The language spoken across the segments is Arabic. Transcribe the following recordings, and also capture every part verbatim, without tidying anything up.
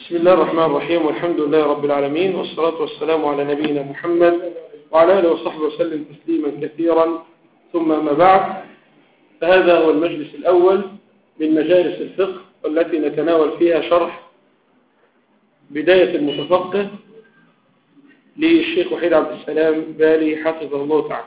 بسم الله الرحمن الرحيم، والحمد لله رب العالمين، والصلاة والسلام على نبينا محمد وعلى آله وصحبه وسلم تسليما كثيرا. ثم ما بعد، فهذا هو المجلس الأول من مجالس الفقه والتي نتناول فيها شرح بداية المتفقه للشيخ وحيد عبد السلام بالي حفظه الله تعالى.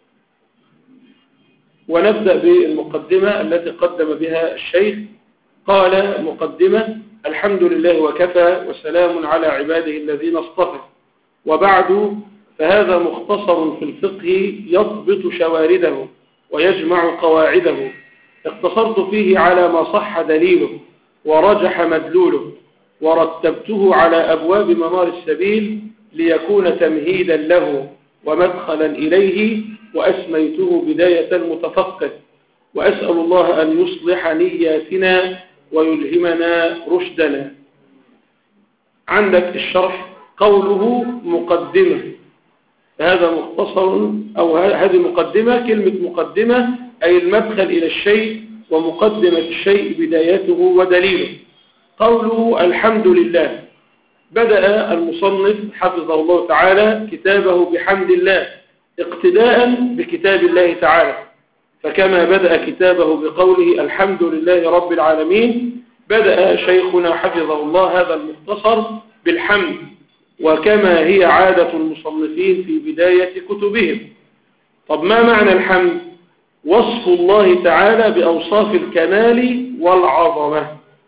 ونبدأ بالمقدمة التي قدم بها الشيخ. قال مقدمة: الحمد لله وكفى وسلام على عباده الذين اصطفى، وبعد، فهذا مختصر في الفقه يضبط شوارده ويجمع قواعده، اقتصرت فيه على ما صح دليله ورجح مدلوله، ورتبته على أبواب منار السبيل ليكون تمهيدا له ومدخلا إليه، وأسميته بداية المتفقه، وأسأل الله أن يصلح نياتنا ويلهمنا رشدنا. عندك الشرح قوله مقدمة، هذا مختصر أو هذه مقدمة. كلمة مقدمة أي المدخل إلى الشيء، ومقدمة الشيء بدايته ودليله. قوله الحمد لله، بدأ المصنف حفظه الله تعالى كتابه بحمد الله اقتداء بكتاب الله تعالى، فكما بدأ كتابه بقوله الحمد لله رب العالمين، بدأ شيخنا حفظه الله هذا المختصر بالحمد، وكما هي عادة المصنفين في بداية كتبهم. طب ما معنى الحمد؟ وصف الله تعالى بأوصاف الكمال والعظمة.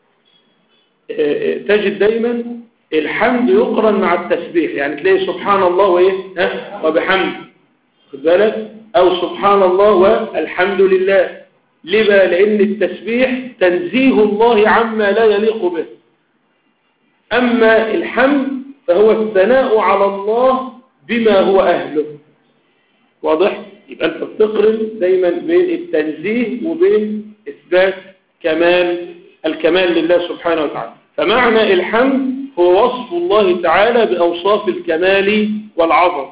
تجد دايما الحمد يقرن مع التسبيح، يعني تلاقي سبحان الله وإيه ها وبحمد، خد بالك، أو سبحان الله والحمد لله. ليه بقى؟ لأن التسبيح تنزيه الله عما لا يليق به، أما الحمد فهو الثناء على الله بما هو أهله. واضح؟ يبقى أنت بتقرن دايما بين التنزيه وبين إثبات كمال الكمال لله سبحانه وتعالى. فمعنى الحمد هو وصف الله تعالى بأوصاف الكمال والعظم.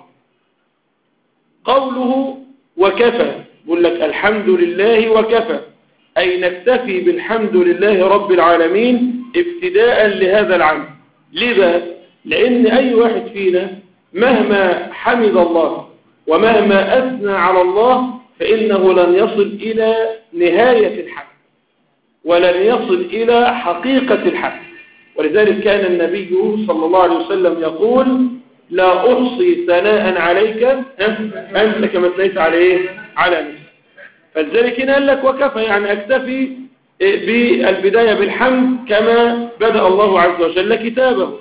قوله وكفى، يقول لك الحمد لله وكفى، أي نكتفي بالحمد لله رب العالمين ابتداء لهذا العمل. ليه بقى؟ لأن أي واحد فينا مهما حمد الله ومهما أثنى على الله فإنه لن يصل إلى نهاية الحمد ولن يصل إلى حقيقة الحمد. ولذلك كان النبي صلى الله عليه وسلم يقول: لا أحصي ثناء عليك أنت كما أثنيت عليه على نفسك. فلذلك هنا قال لك وكفى، يعني أكتفي بالبداية بالحمد كما بدأ الله عز وجل كتابه.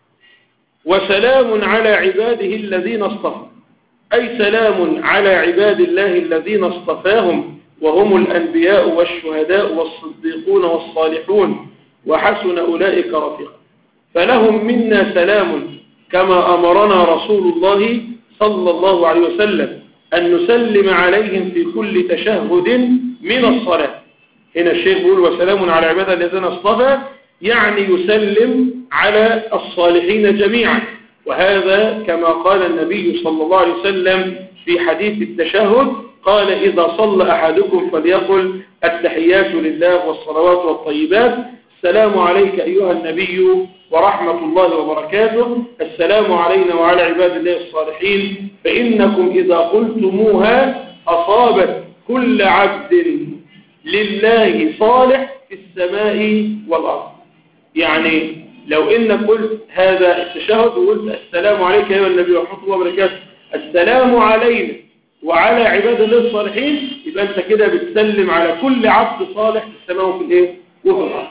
وسلام على عباده الذين اصطفى، أي سلام على عباد الله الذين اصطفاهم، وهم الأنبياء والشهداء والصديقون والصالحون، وحسن أولئك رفيقا. فلهم منا سلام، كما أمرنا رسول الله صلى الله عليه وسلم أن نسلم عليهم في كل تشهد من الصلاة. هنا الشيخ يقول وسلام على عباده الذين اصطفى، يعني يسلم على الصالحين جميعا. وهذا كما قال النبي صلى الله عليه وسلم في حديث التشهد، قال: إذا صلى أحدكم فليقل التحيات لله والصلوات والطيبات، السلام عليك أيها النبي ورحمة الله وبركاته، السلام علينا وعلى عباد الله الصالحين، فإنكم إذا قلتموها أصابت كل عبد لله صالح في السماء والأرض. يعني لو إنك قلت هذا التشهد وقلت السلام عليك أيها النبي ورحمة الله وبركاته، السلام علينا وعلى عباد الله الصالحين، يبقى أنت كده بتسلم على كل عبد صالح في السماء وفي الإيه؟ وفي الأرض.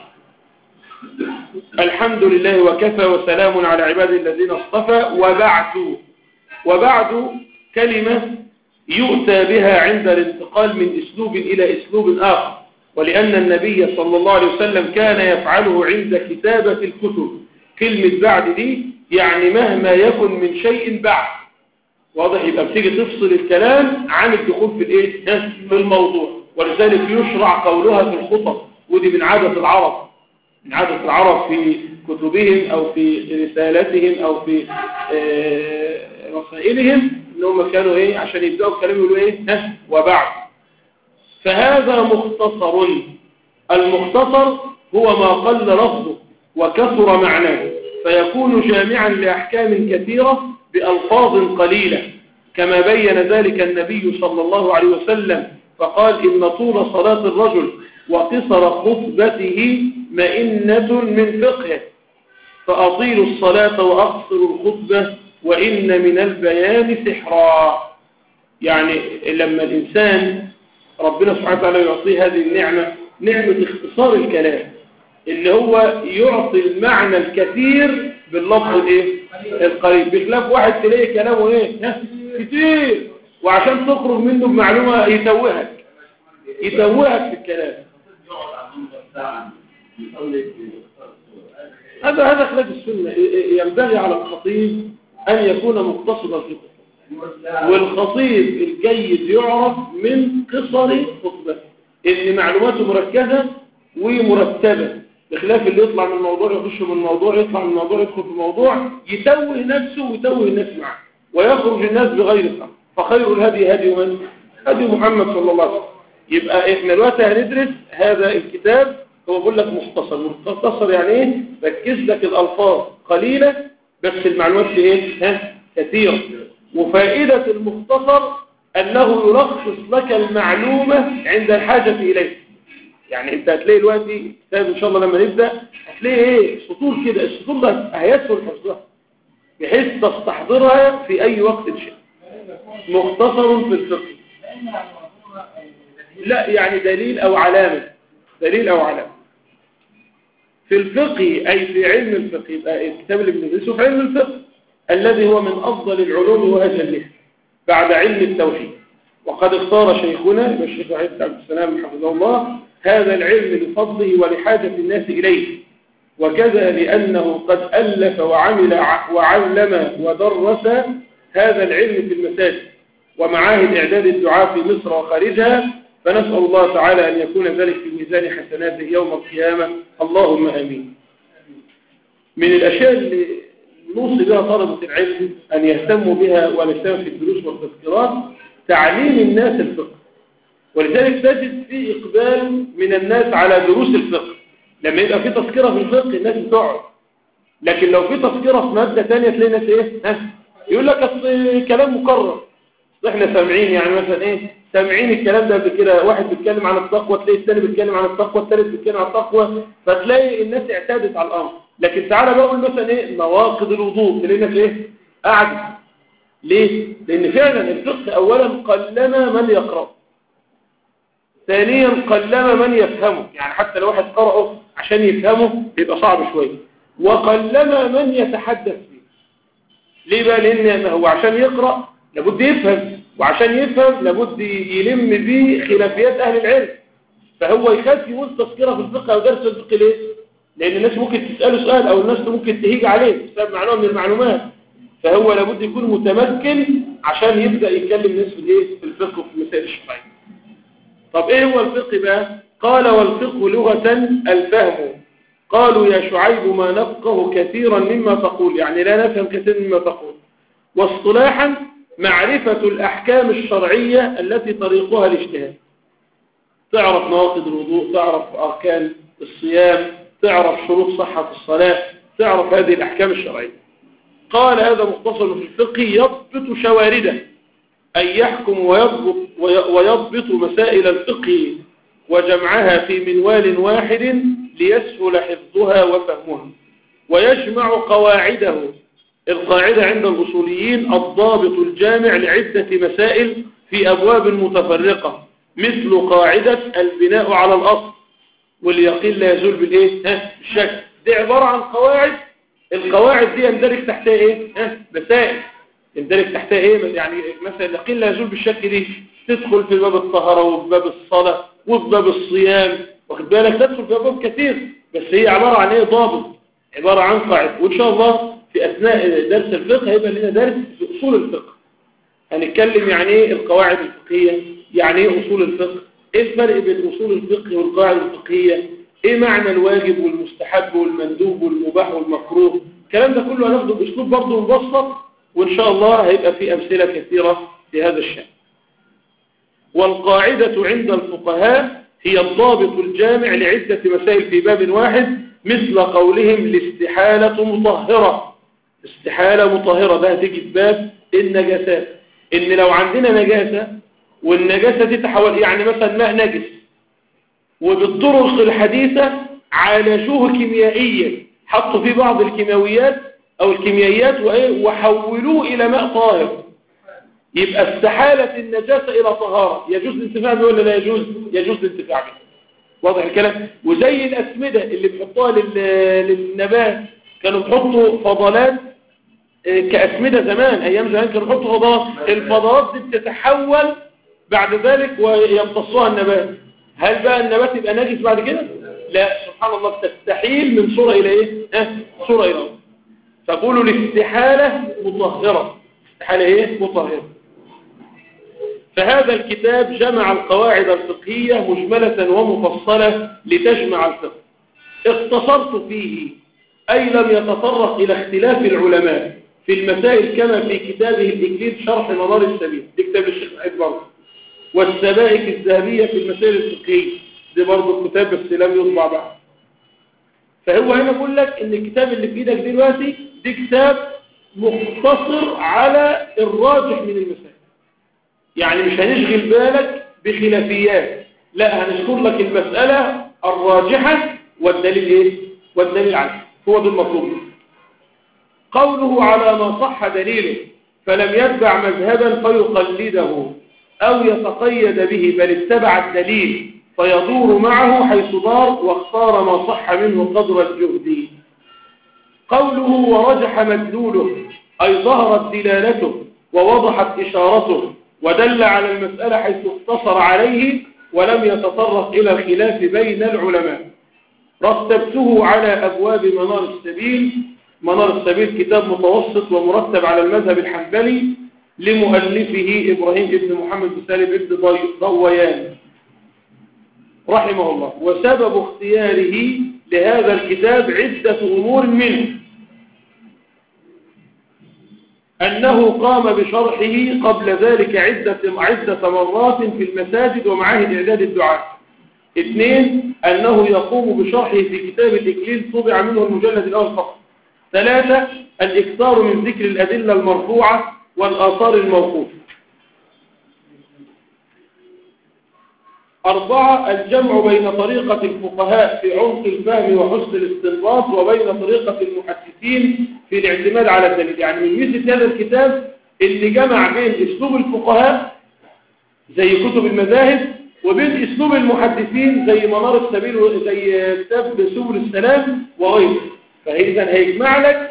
الحمد لله وكفى وسلام على عباده الذين اصطفى. وبعد، وبعد كلمة يؤتى بها عند الانتقال من أسلوب إلى أسلوب آخر، ولأن النبي صلى الله عليه وسلم كان يفعله عند كتابة الكتب. كلمة بعد دي يعني مهما يكن من شيء بعد. واضح؟ يبقى بتيجي تفصل الكلام عن الدخول في الايه في الموضوع، ولذلك يشرع قولها في الخطب، ودي من عادة العرب، من عادة العرب في كتبهم أو في رسالتهم أو في رسائلهم، إنهم كانوا إيه عشان يبدأوا الكلام يقولوا إيه ها وبعد. فهذا مختصر. المختصر هو ما قل لفظه وكثر معناه. فيكون جامعا لأحكام كثيرة بألفاظ قليلة، كما بين ذلك النبي صلى الله عليه وسلم فقال إن طول صلاة الرجل وقصر خطبته مئنة من فقهه، فأطيلوا الصلاة وأقصروا الخطبة وإن من البيان سحرا. يعني لما الإنسان ربنا سبحانه وتعالى يعطيه هذه النعمة، نعمة اختصار الكلام، اللي هو يعطي المعنى الكثير باللفظ الايه القريب، بخلاف واحد تلاقي كلامه ايه كتير، وعشان تخرج منه بمعلومة يتوهك يتوهك في الكلام. هذا هذا خلاف السنة. ينبغي على الخطيب أن يكون مقتصدا في خطبته، والخطيب الجيد يعرف من قصر خطبته، إن معلوماته مركزة ومرتبة، بخلاف اللي يطلع من الموضوع يخش من الموضوع، يطلع من الموضوع يدخل في الموضوع، يتوه نفسه ويتوه الناس معه ويخرج الناس بغير فهم. فخير الهدي هدي من؟ هدي محمد صلى الله عليه وسلم. يبقى احنا دلوقتي هندرس هذا الكتاب، هو بيقول لك مختصر. مختصر يعني ايه؟ ركز لك الالفاظ قليله بس المعلومات في ايه ها كثيره. وفائده المختصر انه يلخص لك المعلومه عند الحاجه اليه. يعني انت هتلاقي دلوقتي كتاب ان شاء الله لما نبدا هتلاقي ايه سطور كده، السطور ده هيسهل حفظها بحيث تستحضرها في اي وقت شئت. مختصر في الفقه، لا يعني دليل او علامه، دليل او علامه في الفقه، أي في علم الفقه. يبقى الكتاب اللي بندرسه في علم الفقه الذي هو من أفضل العلوم وأجلها بعد علم التوحيد. وقد اختار شيخنا الشيخ عبد السلام حفظه الله هذا العلم لفضله ولحاجة الناس إليه، وكذا لأنه قد ألف وعمل وعلم ودرس هذا العلم في المساجد ومعاهد إعداد الدعاء في مصر وخارجها، فنسأل الله تعالى أن يكون ذلك في ميزان حسناته يوم القيامة، اللهم آمين. من الأشياء اللي نوصي بها طلبة العلم أن يهتموا بها ونهتم في الدروس والتذكيرات تعليم الناس الفقه، ولذلك تجد في إقبال من الناس على دروس الفقه. لما يبقى في تذكرة في الفقه الناس بتقعد، لكن لو في تذكرة في مادة ثانية تلاقي ناس إيه ها يقول لك أصل كلام مكرر. احنا سامعين يعني مثلا ايه سامعين الكلام ده قبل كده، واحد بيتكلم عن التقوى تلاقي الثاني بيتكلم عن التقوى، الثالث بيتكلم عن التقوى، فتلاقي الناس اعتادت على الامر. لكن تعالى بقول مثلا ايه نواقض الوضوء تلاقي الناس ايه قاعده. ليه؟ لان فعلا الفقه اولا قلما من يقرأ، ثانيا قلما من يفهمه، يعني حتى لو واحد قرأه عشان يفهمه بيبقى صعب شويه، وقلما من يتحدث فيه. ليه بقى؟ لان هو عشان يقرأ لابد يفهم، وعشان يفهم لابد يلم بيه خلافيات أهل العلم، فهو يخاف يقول تذكرة في الفقه أو درس الفقه. ليه؟ لأن الناس ممكن تسأله سؤال أو الناس ممكن تهيج عليه بسبب معلومة من المعلومات، فهو لابد يكون متمكن عشان يبدأ يتكلم الناس في الايه في الفقه وفي المسائل الشرعية. طب ايه هو الفقه بقى؟ قال والفقه لغة الفهم. قالوا يا شعيب ما نفقه كثيرا مما تقول، يعني لا نفهم كثيرا مما تقول. واصطلاحا معرفة الأحكام الشرعية التي طريقها الاجتهاد، تعرف نواقض الوضوء، تعرف أركان الصيام، تعرف شروط صحة الصلاة، تعرف هذه الأحكام الشرعية. قال هذا مختصر في الفقه يضبط شوارده، أي يحكم ويضبط, ويضبط مسائل الفقه وجمعها في منوال واحد ليسهل حفظها وفهمها، ويجمع قواعده. القاعدة عند الأصوليين الضابط الجامع لعدة مسائل في أبواب متفرقة، مثل قاعدة البناء على الأصل واليقين لا يزول بالإيه؟ ها الشك. دي عبارة عن قواعد، القواعد دي يندرج تحتها إيه؟ ها مسائل يندرج تحتها إيه؟ يعني مثلا اليقين لا يزول بالشك دي تدخل في باب الطهارة وفي باب الصلاة وفي باب الصيام، واخد بالك تدخل في أبواب كثير، بس هي عبارة عن إيه؟ ضابط، عبارة عن قاعدة. وإن شاء الله في أثناء درس الفقه هيبقى لنا درس في أصول الفقه، هنتكلم يعني إيه القواعد الفقهية، يعني إيه أصول الفقه، إيه الفرق بين أصول الفقه والقواعد الفقهية، إيه معنى الواجب والمستحب والمندوب والمباح والمكروه. الكلام ده كله هناخده بأسلوب برضه مبسط، وإن شاء الله هيبقى في أمثلة كثيرة في هذا الشأن. والقاعدة عند الفقهاء هي الضابط الجامع لعدة مسائل في باب واحد، مثل قولهم الاستحالة مطهرة. استحالة مطهرة ده هتيجي في باب النجاسات، إن لو عندنا نجاسة والنجاسة دي تحول، يعني مثلا ماء نجس وبالطرق الحديثة عالجوه كيميائيا، حطوا فيه بعض الكيماويات أو الكيميائيات وحولوه إلى ماء طاهر، يبقى استحالة النجاسة إلى طهارة، يجوز الانتفاع به ولا لا يجوز؟ يجوز الانتفاع به. واضح الكلام؟ وزي الأسمدة اللي بيحطوها للنبات، كانوا بيحطوا فضلات كأسمدة زمان، أيام زمان كانوا بيحطوا فضلات، الفضلات دي بتتحول بعد ذلك ويمتصوها النبات. هل بقى النبات يبقى نجس بعد كده؟ لا، سبحان الله، تستحيل من صورة إلى إيه؟ اه صورة إلى أخرى. فقولوا الاستحالة مطهرة. استحالة إيه؟ مطهرة. فهذا الكتاب جمع القواعد الفقهية مجملة ومفصلة لتجمع الفقه. اختصرت فيه، أي لم يتطرق إلى اختلاف العلماء في المسائل كما في كتابه الإكليل شرح منار السبيل، دي كتاب الشيخ سعيد برضه، والسبائك الذهبية في المسائل الفقهية، دي برضه الكتاب بس لم يطبع بعد. فهو هنا بقول لك إن الكتاب اللي في إيدك دلوقتي دي كتاب مختصر على الراجح من المسائل، يعني مش هنشغل بالك بخلافيات، لا، هنذكر لك المسألة الراجحة والدليل إيه؟ والدليل عنه، هو ده المطلوب. قوله على ما صح دليله فلم يتبع مذهبا فيقلده أو يتقيد به، بل اتبع الدليل فيدور معه حيث دار، واختار ما صح منه قدر الجهد. قوله ورجح مدلوله، أي ظهرت دلالته ووضحت إشارته ودل على المسألة حيث اقتصر عليه ولم يتطرق إلى الخلاف بين العلماء. رتبته على أبواب منار السبيل. منار السبيل كتاب متوسط ومرتب على المذهب الحنبلي لمؤلفه إبراهيم بن محمد بن سالم بن ضويان رحمه الله. وسبب اختياره لهذا الكتاب عدة أمور، منه أنه قام بشرحه قبل ذلك عدة عدة مرات في المساجد ومعاهد إعداد الدعاء. اثنين، أنه يقوم بشرحه في كتاب الإكليل طبع منه المجلد الأول فقط. ثلاثة، الإكثار من ذكر الأدلة المرفوعة والآثار الموقوفة. أربعة، الجمع بين طريقة الفقهاء في عمق الفهم وحسن الاستنباط وبين طريقة المحدثين في الاعتماد على الدليل. يعني من ميزة هذا الكتاب اللي جمع بين أسلوب الفقهاء زي كتب المذاهب وبين أسلوب المحدثين زي منار السبيل وزي كتاب سبل السلام وغيره. فإذا هيجمع لك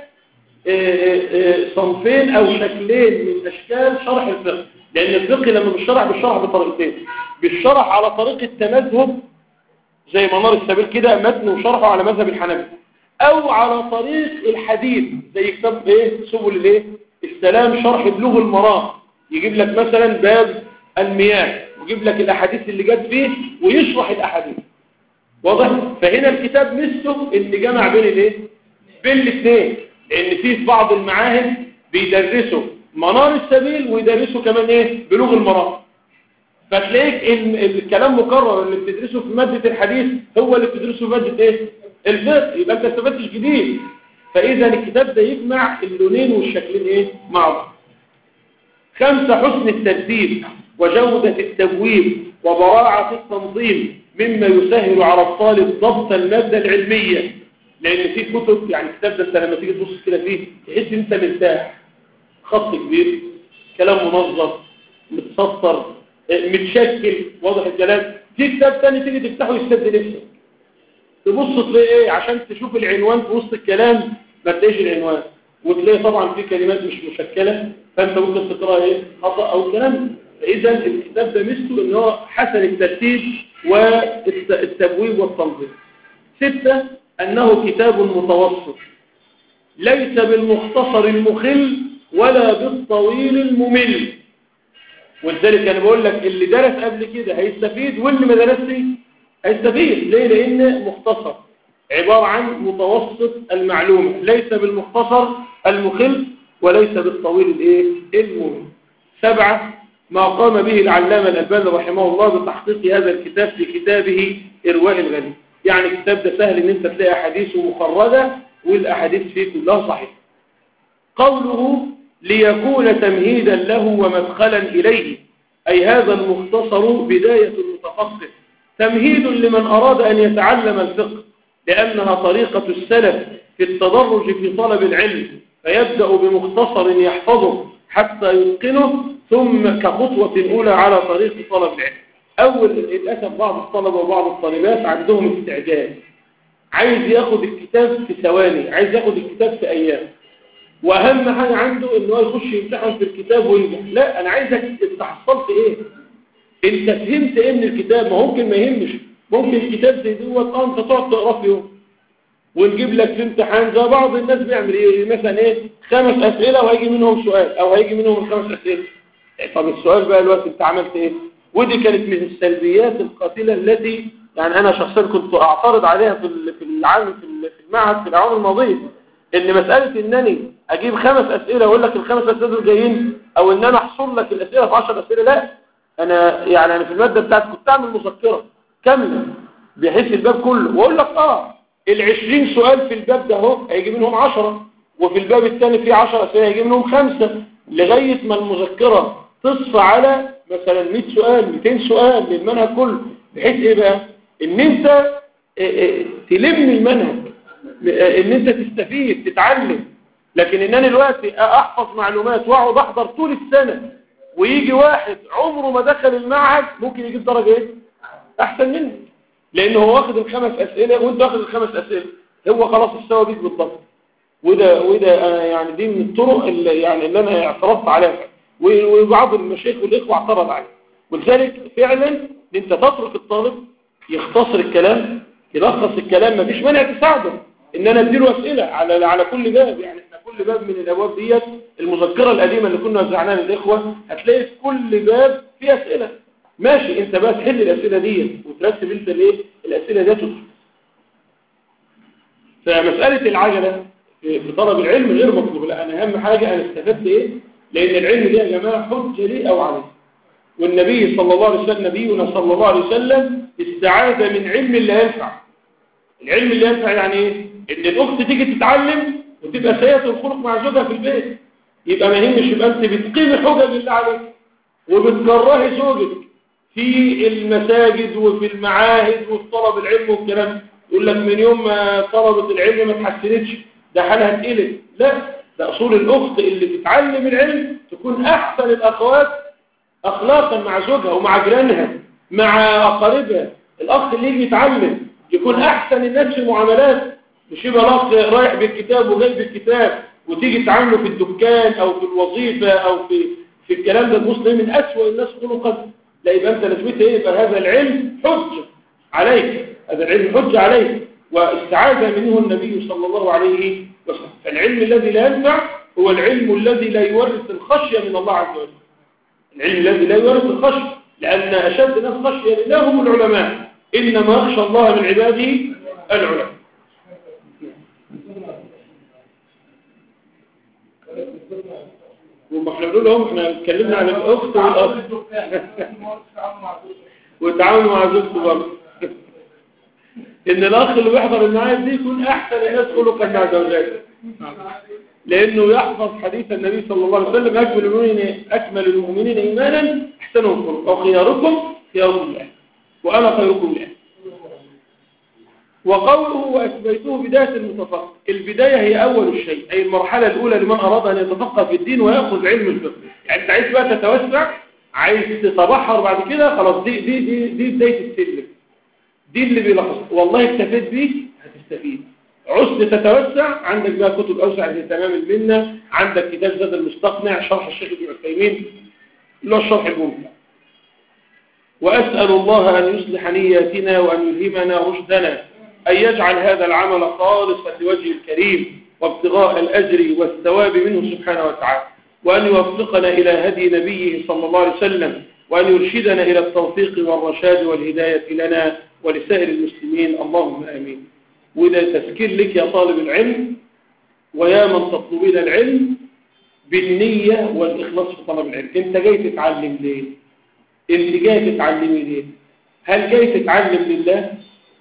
صنفين أو شكلين من أشكال شرح الفقه، لأن الفقه لما بالشرح بالشرح بطريقتين، بالشرح على طريقة تمذهب زي منار السبيل كده متن وشرحه على مذهب الحنبلة، أو على طريق الحديث زي كتاب إيه سبل الإيه السلام شرح بلوغ المرام، يجيب لك مثلا باب المياه ويجيب لك الأحاديث اللي جت فيه ويشرح الأحاديث. واضح؟ فهنا الكتاب ميزته إن جمع بين الإيه بين الاثنين، لأن فيه بعض المعاهد بيدرسوا منار السبيل ويدرسوا كمان إيه بلوغ المرام، فتلاقيك إن الكلام مكرر اللي بتدرسه في مادة الحديث هو اللي بتدرسه في مادة إيه الفقه، يبقى أنت استفدتش جديد. فإذا الكتاب ده يجمع اللونين والشكلين إيه مع بعض. خمسة، حسن الترتيب وجودة التبويب وبراعة التنظيم مما يسهل على الطالب ضبط المادة العلمية، لأن في كتب يعني الكتاب ده انت لما تيجي تبص كده فيه تحس انت مرتاح، خط كبير، كلام منظم، متسطر، متشكل، واضح الكلام. في كتاب تاني تيجي تفتحه يستبدل نفسك، تبص تلاقي ايه عشان تشوف العنوان في وسط الكلام ما تلاقيش العنوان، وتلاقي طبعا في كلمات مش مشكلة فانت ممكن تقرأ ايه خطأ او كلام. فاذا الكتاب ده ميزته ان هو حسن الترتيب والتبويب والتنظيم. ستة، أنه كتاب متوسط ليس بالمختصر المخل ولا بالطويل الممل، ولذلك أنا بقول لك اللي درس قبل كده هيستفيد واللي ما درسش هيستفيد. ليه؟ لأن مختصر عبارة عن متوسط المعلومة، ليس بالمختصر المخل وليس بالطويل الايه الممل. سبعة، ما قام به العلامة الألباني رحمه الله بتحقيق هذا الكتاب في كتابه إرواء الغليل. يعني الكتاب ده سهل ان انت تلاقي احاديثه مخرجة والاحاديث فيه كلها صحيحة. قوله ليكون تمهيدا له ومدخلا اليه، اي هذا المختصر بداية المتفقه، تمهيد لمن اراد ان يتعلم الفقه، لانها طريقة السلف في التدرج في طلب العلم، فيبدأ بمختصر يحفظه حتى يتقنه، ثم كخطوة أولى على طريق طلب العلم. أول للأسف بعض الطلبة وبعض الطالبات عندهم استعجال، عايز ياخد الكتاب في ثواني، عايز ياخد الكتاب في أيام، وأهم حاجة عنده إنه يخش يمتحن في الكتاب وينجح. لا، أنا عايزك أنت حصلت إيه؟ أنت فهمت إيه من الكتاب؟ ما ممكن ما يهمش، ممكن الكتاب زي دوت أه أنت تقعد تقرأ في يوم ونجيب لك في امتحان زي بعض الناس بيعمل ايه، مثلا ايه خمس اسئله وهيجي منهم سؤال او هيجي منهم الخمس اسئله. طب السؤال بقى الوقت انت عملت ايه؟ ودي كانت من السلبيات القاتله التي يعني انا شخصيا كنت اعترض عليها في في العام في المعهد في الاعوام الماضيه، ان مساله انني اجيب خمس اسئله واقول لك الخمس اسئله دول جايين، او ان انا احصر لك الاسئله في عشر اسئله. لا، انا يعني انا في الماده بتاعتي كنت اعمل مذكره كامله بحيث الباب كله واقول لك اه العشرين سؤال في الباب ده اهو هيجي منهم عشرة، وفي الباب الثاني فيه عشرة اسئله هيجي منهم خمسة، لغايه ما المذكره تصفى على مثلا مئة سؤال مئتين سؤال للمنهج كله، بحيث ايه بقى ان انت تلم المنهج، ان انت تستفيد تتعلم. لكن ان انا دلوقتي احفظ معلومات واقعد احضر طول السنه، ويجي واحد عمره ما دخل المعهد ممكن يجيب درجه ايه احسن منه، لانه هو واخد الخمس اسئله وانت واخد الخمس اسئله، هو خلاص استوى بيك بالضبط. وده وده انا يعني دي من الطرق اللي يعني اللي انا اعترضت عليها، وبعض المشايخ والاخوه اعترض عليها. ولذلك فعلا انت تترك الطالب يختصر الكلام يلخص الكلام، مفيش مانع تساعده ان انا اديله اسئله على على كل باب. يعني احنا كل باب من الابواب ديت المذكره القديمه اللي كنا وزعناها للاخوه هتلاقي في كل باب فيه اسئله، ماشي انت بقى تحل الاسئله دي وترتب انت الايه الاسئله دي. فمساله العجله في طلب العلم غير مطلوب، لا انا اهم حاجه انا استفدت ايه، لان العلم ده يا جماعه حجه لي او عليه. والنبي صلى الله عليه وسلم نبينا صلى الله عليه وسلم استعاذ من علم لا ينفع. العلم اللي ينفع يعني ايه؟ ان الاخت تيجي تتعلم وتبقى سيئه الخلق مع زوجها في البيت، يبقى ما يهمش، يبقى انت بتقيم حجج الله عليك وبتكرهي زوجك في المساجد وفي المعاهد وفي طلب العلم والكلام. يقول لك من يوم ما طلبت العلم ما اتحسنتش ده حالها اتقلب. لا، ده اصول الاخت اللي تتعلم العلم تكون احسن الاخوات اخلاقا مع زوجها ومع جيرانها مع اقاربها. الاخ اللي يجي يتعلم يكون احسن الناس في المعاملات، مش يبقى الاخ رايح بالكتاب وجاي بالكتاب وتيجي تعامله في الدكان او في الوظيفه او في في الكلام ده المسلم من اسوأ الناس خلقا. لا، يبقى انت لازمته ايه؟ يبقى هذا العلم حجه عليك، هذا العلم حجه عليك، واستعاذ منه النبي صلى الله عليه وسلم. فالعلم الذي لا ينفع هو العلم الذي لا يورث الخشيه من الله عز وجل. العلم الذي لا يورث الخشيه، لان اشد الناس خشيه لله هم العلماء، انما يخشى الله من عباده العلماء. وما احنا بنقول لهم احنا اتكلمنا عن الاخت والاخ والتعامل مع زوجته برضه، ان الاخ اللي بيحضر المعاهد دي يكون احسن الناس خلقا مع زوجاته، لانه يحفظ حديث النبي صلى الله عليه وسلم اكمل المؤمنين اكمل المؤمنين ايمانا احسنهم خلقا وخياركم خياركم له وانا خيركم له. وقوله وأثبيته بداية المتفقه، البداية هي أول الشيء، أي المرحلة الأولى لمن أراد أن يتفقه في الدين ويأخذ علم الفقه. يعني أنت عايز بقى تتوسع، عايز تتبحر بعد كده، خلاص دي دي دي دي بداية السلم، دي اللي بيلخص. والله اكتفيت بيه هتستفيد، عزت تتوسع عندك بقى كتب أوسع زي تمام المنة، عندك كتاب زاد المستقنع شرح الشيخ ابن عثيمين اللي هو الشرح الممتع. وأسأل الله أن يصلح نياتنا وأن يلهمنا رشدنا، أن يجعل هذا العمل خالصا لوجه الكريم وابتغاء الأجر والثواب منه سبحانه وتعالى، وأن يوفقنا إلى هدي نبيه صلى الله عليه وسلم، وأن يرشدنا إلى التوفيق والرشاد والهداية لنا ولسائر المسلمين، اللهم آمين. وده تذكير لك يا طالب العلم ويا من تطلبين العلم بالنية والإخلاص في طلب العلم. أنت جاي تتعلم ليه؟ أنت جاي تتعلمي ليه؟ هل جاي تتعلم لله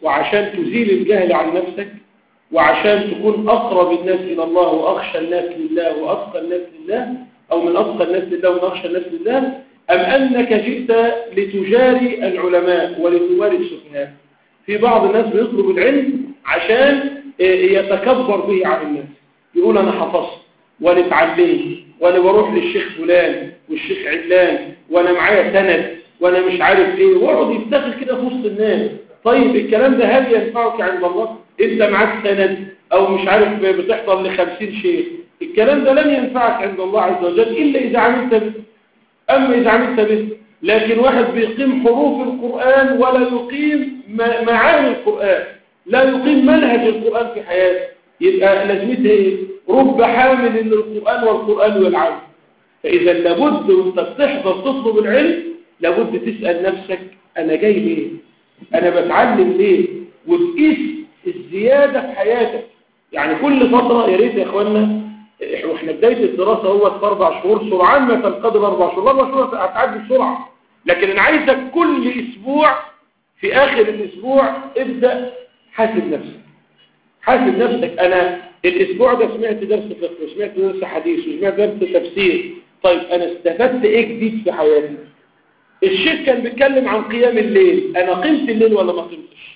وعشان تزيل الجهل عن نفسك وعشان تكون أقرب الناس إلى الله وأخشى الناس لله وأتقى الناس لله، أو من أتقى الناس لله ومن أخشى الناس لله، أم أنك جئت لتجاري العلماء ولتماري السفهاء؟ في بعض الناس بيطلب العلم عشان يتكبر به عن الناس، يقول أنا حفظت وأنا اتعلمت وأنا بروح للشيخ فلان والشيخ علان وأنا معايا سند وأنا مش عارف إيه، ويقعد يفتخر كده في وسط الناس. طيب الكلام ده هل ينفعك عند الله؟ أنت معاك سند أو مش عارف بتحضر لخمسين شيخ، الكلام ده لن ينفعك عند الله عز وجل إلا إذا عملت به. أما إذا عملت به، لكن واحد بيقيم حروف القرآن ولا يقيم معاني القرآن، لا يقيم منهج القرآن في حياته، يبقى لازمته إيه؟ رب حامل للقرآن والقرآن والعلم. فإذا لابد وانت بتحضر تطلب العلم لابد تسأل نفسك أنا جاي ليه؟ أنا بتعلم ليه؟ وتقيس الزيادة في حياتك. يعني كل فترة يا ريت يا إخواننا، واحنا بداية الدراسة هو في أربع شهور، سرعان ما تنقدر أربع شهور، أربع شهور هتعدي بسرعة، لكن أنا عايزك كل أسبوع في آخر الأسبوع ابدأ حاسب نفسك. حاسب نفسك، أنا الأسبوع ده سمعت درس فقه وسمعت درس حديث وسمعت درس تفسير، طيب أنا استفدت إيه جديد في حياتي؟ الشيخ كان بيتكلم عن قيام الليل، أنا قمت الليل ولا ما قمتش؟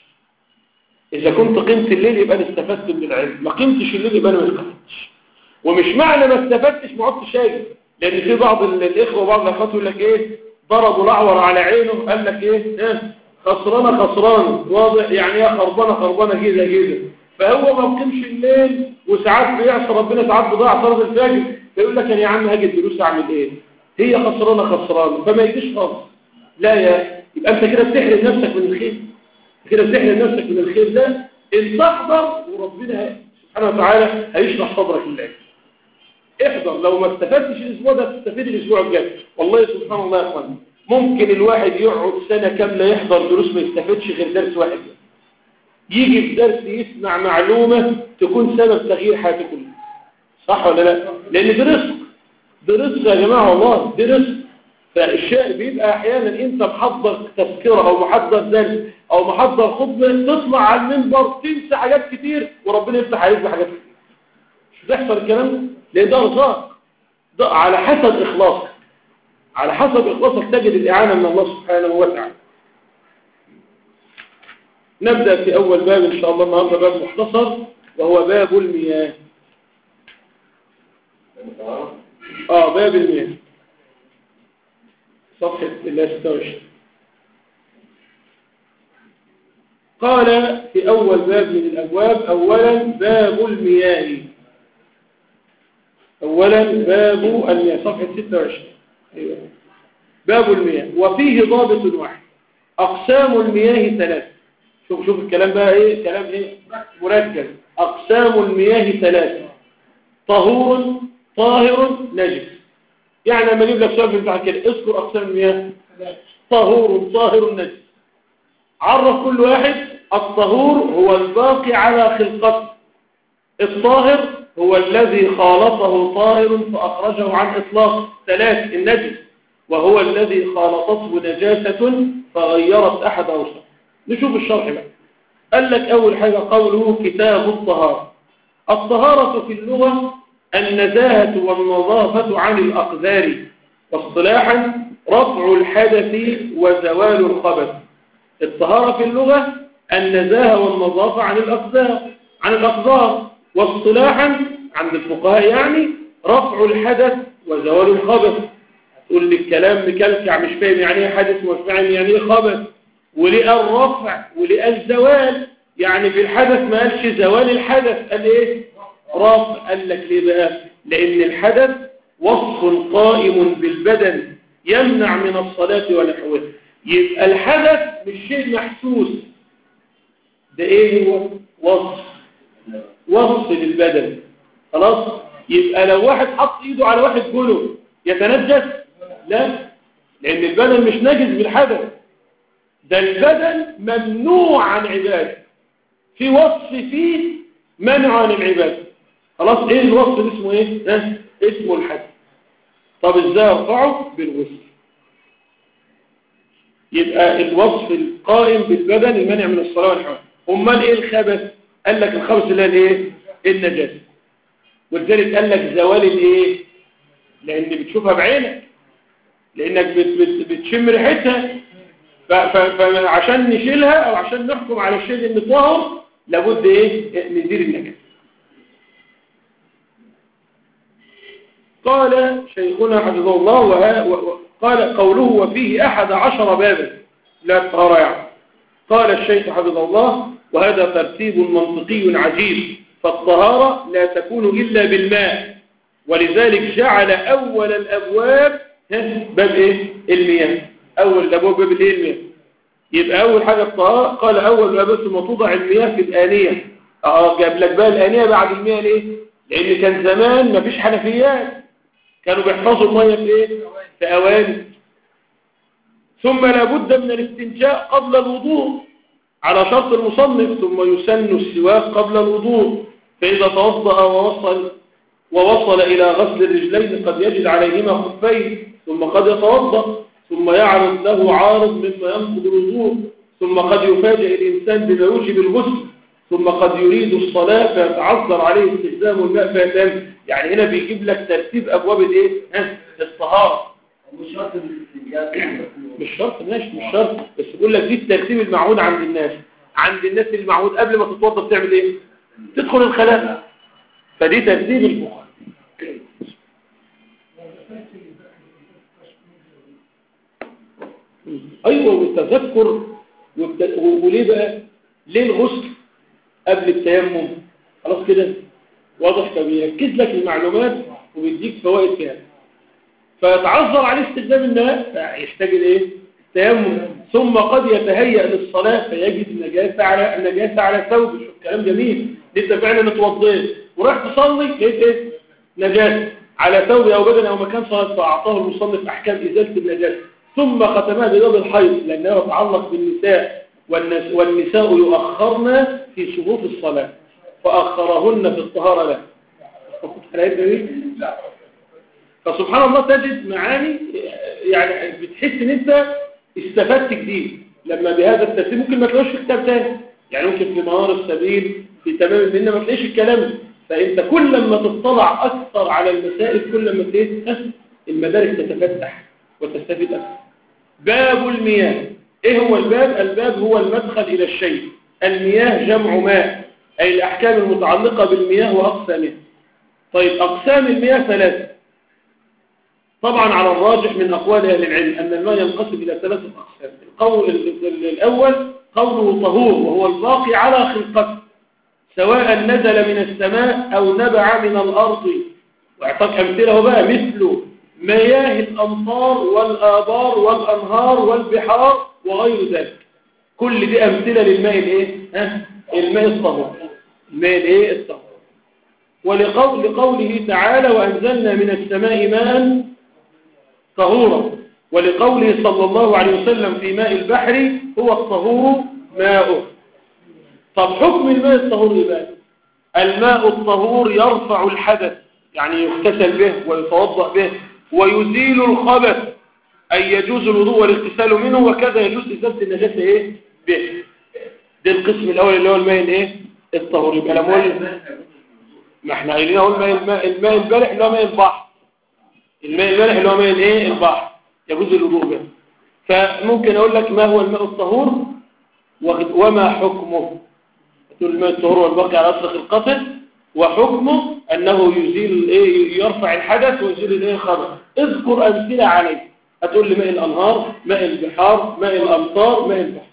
إذا كنت قمت الليل يبقى أنا استفدت من العلم، ما قمتش الليل يبقى أنا ما استفدتش. ومش معنى ما استفدتش ما عدتش شايف، لأن في بعض الإخوة وبعض الأخوات يقول لك إيه، ضربوا الأعور على عينه، قال لك إيه، ها خسرانة خسران، واضح يعني إيه خربانة خربانة كده كده، فهو ما بقيمش الليل وساعات بيعصى ربنا، ساعات بضيع صلاة الفجر، فيقول لك يا عم هاجي الدروس أعمل إيه؟ هي خسرانة خسرانة، فما يجيش خالص. لا يا يبقى أنت كده بتحرم نفسك من الخير، كده بتحرم نفسك من الخير ده. إن تحضر وربنا سبحانه وتعالى هيشرح صدرك لله. احضر، لو ما استفدتش الاسبوع ده تستفيد الاسبوع الجاي. والله سبحان الله يا اخوان، ممكن الواحد يقعد سنه كامله يحضر دروس ما يستفدش غير درس واحد، يجي في درس يسمع معلومه تكون سبب تغيير حياته كلها. صح ولا لا؟ لان ده رزق، ده رزق يا جماعه، والله ده رزق. فالشيء بيبقى احيانا انت محضر تذكره او محضر درس او محضر خطبه، تطلع على المنبر تنسى حاجات كتير وربنا يفتح عليك بحاجات كتير. مش بيحصل الكلام ده؟ لأن ده رزاق، ده على حسب إخلاصك، على حسب إخلاصك تجد الإعانة من الله سبحانه وتعالى. نبدأ في أول باب إن شاء الله النهارده، باب مختصر وهو باب المياه. آه باب المياه، صفحة ستة وعشرين. قال في أول باب من الأبواب: أولا باب المياه. أولا باب المياه، صفحة ستة وعشرين. أيوة. باب المياه وفيه ضابط واحد. أقسام المياه ثلاثة. شوف شوف الكلام بقى إيه، كلام إيه مركز. أقسام المياه ثلاثة: طهور، طاهر، نجس. يعني لما نجيب لك سؤال في الامتحان كده، اذكر أقسام المياه. طهور، طاهر، نجس. عرف كل واحد. الطهور هو الباقي على خلقته، الطاهر هو الذي خالطه طاهر فأخرجه عن إطلاق. ثلاث: النجس وهو الذي خالطته نجاسة فغيرت أحد أوصاف. نشوف الشرح بقى. قال لك أول حاجة قوله كتاب الطهارة. الطهارة في اللغة النزاهة والنظافة عن الأقذار، واصطلاحا رفع الحدث وزوال الخبث. الطهارة في اللغة النزاهة والنظافة عن الأقذار عن الأقذار واصطلاحا عند الفقهاء يعني رفع الحدث وزوال الخبث. تقول لي الكلام مكلكع مش فاهم يعني ايه حدث ومش فاهم يعني ايه خبث، ولقى الرفع ولقى الزوال. يعني في الحدث ما قالش زوال الحدث، قال ايه؟ رفع. قال لك ليه بقى؟ لان الحدث وصف قائم بالبدن يمنع من الصلاة ونحوها. يبقى الحدث مش شيء محسوس، ده ايه هو؟ وصف، وصف للبدن. خلاص؟ يبقى لو واحد حط ايده على واحد جنب يتنجس؟ لا، لان البدن مش نجس بالحدث، ده البدن ممنوع عن عباده، في وصف فيه منع عن العباده. خلاص؟ ايه الوصف ده؟ اسمه ايه؟ اه؟ اسمه الحدث. طب ازاي ارفعه؟ بالغسل. يبقى الوصف القائم بالبدن المنع من الصلاة والحوال. امال ايه الخبث؟ قال لك الخبث اللي هي الايه؟ النجاسه. ولذلك قال لك زوال الايه؟ لان بتشوفها بعينك، لانك بت بت بتشم ريحتها، فعشان نشيلها او عشان نحكم على الشيء انه طاهر لابد ايه؟ نزيل النجاسه. قال شيخنا حفظه الله، وقال قوله وفيه أحد عشر بابا لا الطهارة يعني. قال الشيخ حفظه الله وهذا ترتيب منطقي عجيب، فالطهارة لا تكون إلا بالماء، ولذلك جعل أول الأبواب باب إيه؟ المياه. أول الأبواب باب الإيه؟ المياه. يبقى أول حاجة الطهارة، قال أول الأبواب ثم توضع المياه في الآنية. اه جاب لك بقى الآنية بعد المياه ليه؟ لأن كان زمان مفيش حنفيات، كانوا بيحفظوا المية في ايه؟ في اواني. ثم لابد من الاستنجاء قبل الوضوء على شرط المصنف، ثم يسن السواك قبل الوضوء، فإذا توضأ ووصل ووصل إلى غسل الرجلين قد يجد عليهما خفين، ثم قد يتوضأ، ثم يعرض له عارض مما ينقض الوضوء، ثم قد يفاجئ الإنسان بما يوجب الغسل، ثم قد يريد الصلاة فيتعذر عليه استخدام الماء فيتم. يعني هنا بيجيب لك ترتيب أبواب الايه؟ ها؟ الطهارة. مش شرط الاستنجاء، مش شرط ماشي مش شرط، بس بقول لك دي الترتيب المعهود عند الناس. عند الناس المعهود قبل ما تتوضا بتعمل ايه؟ تدخل الخلاء. فدي ترتيب البخاري. ايوه والتذكر والت... وليه بقى؟ ليه الغسل قبل التيمم؟ خلاص كده واضح، فبيركز لك المعلومات وبيديك فوائد فيها، فيتعذر عليه استخدام الماء فيحتاج الايه؟ التيمم. ثم قد يتهيأ للصلاة فيجد نجاسة على نجاسة على ثوبه. شوف كلام جميل، انت فعلا اتوضيت وراح تصلي لقيت ايه؟ نجاسة على ثوبه او بدنه او مكان صلاة، فاعطاه المصنف احكام ازالة النجاسة، ثم ختمها بباب الحيض لانه يتعلق بالنساء، والنساء يؤخرن في شروط الصلاة فأخرهن في الطهارة له. فسبحان الله تجد معاني يعني بتحس ان انت استفدت جديد لما بهذا الترتيب. ممكن ما تلاقوش في كتاب تاني، يعني ممكن في منار السبيل في تمام المنة ما تلاقيش الكلام ده. فانت كل ما تطلع اكثر على المسائل كل ما تلاقي المدارك تتفتح وتستفيد اكثر. باب المياه، ايه هو الباب؟ الباب هو المدخل الى الشيء. المياه جمع ماء، اي الاحكام المتعلقة بالمياه واقسامها. طيب اقسام المياه ثلاثة طبعا على الراجح من اقوال اهل العلم ان الماء ينقسم الى ثلاثة اقسام. القول الاول قوله طهور وهو الباقي على خلقته سواء نزل من السماء او نبع من الارض، واعطاك امثله بقى مثل مياه الامطار والابار والانهار والبحار وغير ذلك. كل دي امثله للماء الايه؟ ها؟ الماء الطهور. الماء الايه؟ الطهور. ولقول لقوله تعالى وانزلنا من السماء ماء طهورا، ولقوله صلى الله عليه وسلم في ماء البحر هو الطهور ماؤه. طب حكم الماء الطهور يبقى الماء الطهور يرفع الحدث، يعني يغتسل به ويتوضأ به، ويزيل الخبث أي يجوز الوضوء والاغتسال منه، وكذا يجوز إزالة النجاسة إيه؟ به. ده القسم الأول اللي هو الماء الإيه؟ الطهور. يبقى لما قول ما احنا قايلين اهو الماء الماء الماء البارح اللي هو ماء البحر. الماء البارح اللي هو ماء الايه؟ البحر، يجوز الوضوء به. فممكن اقول لك ما هو الماء الطهور وما حكمه. تقول الماء الطهور والباقي على اصل خلقته، وحكمه انه يزيل ايه؟ يرفع الحدث ويزيل الايه؟ الخبث. اذكر امثله عليه. هتقول لي ماء الانهار، ماء البحار، ماء الامطار، ماء البحر.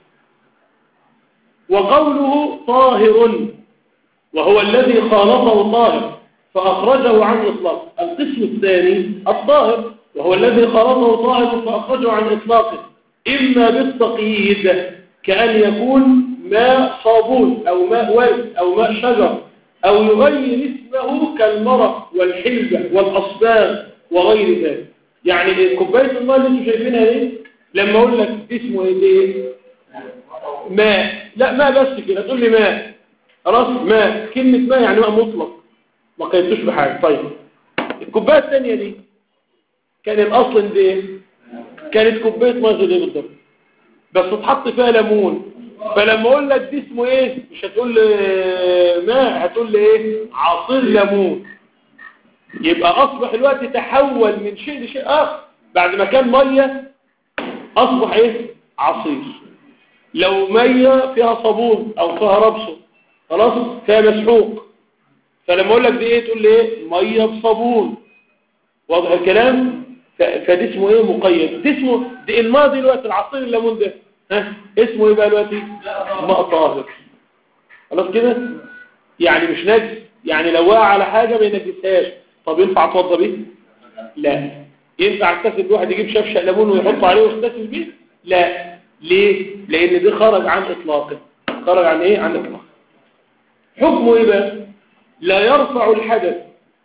وقوله طاهر وهو الذي خالطه طاهر فأخرجه عن إطلاق. القسم الثاني الطاهر وهو الذي خالطه طاهر فأخرجه عن إطلاقه، إما بالتقييد كأن يكون ماء صابون أو ماء ورد أو ماء شجر، أو يغير اسمه كالمرق والحلبة والأصباغ وغير ذلك. يعني كوباية الماء اللي انتم شايفينها دي لما أقول لك اسمه ايه؟ ماء. لا ماء بس كده تقول لي ماء خلاص. ماء كلمة ماء يعني ماء مطلق ما قيدتوش بحاجة. طيب الكوباية الثانية دي كان الأصل دي ايه؟ كانت كوباية ماء زي دي بالضبط، بس اتحط فيها ليمون فلما اقول لك دي اسمه ايه مش هتقول لي ماء، هتقول لي ايه؟ عصير ليمون. يبقى اصبح الوقت تحول من شيء لشيء اخر، بعد ما كان ميه اصبح ايه؟ عصير. لو ميه فيها صابون او فيها ربصه خلاص فيها مسحوق، فلما اقول لك دي ايه تقول لي ايه؟ ميه بصابون. واضح الكلام؟ فدي اسمه ايه؟ مقيد. دي اسمه دي الماضي دلوقتي العصير الليمون ده ها اسمه ايه بقى دلوقتي؟ ماء طاهر. خلاص كده؟ يعني مش نجس، يعني لو وقع على حاجه ما ينجسهاش. طب ينفع اتوضى بيه؟ لا. ينفع اغتسل واحد يجيب شفشق ليمون ويحطه عليه ويغتسل بيه؟ لا. ليه؟ لان ده خرج عن اطلاقه. خرج عن ايه؟ عن اطلاقه. حكمه ايه بقى؟ لا يرفع الحدث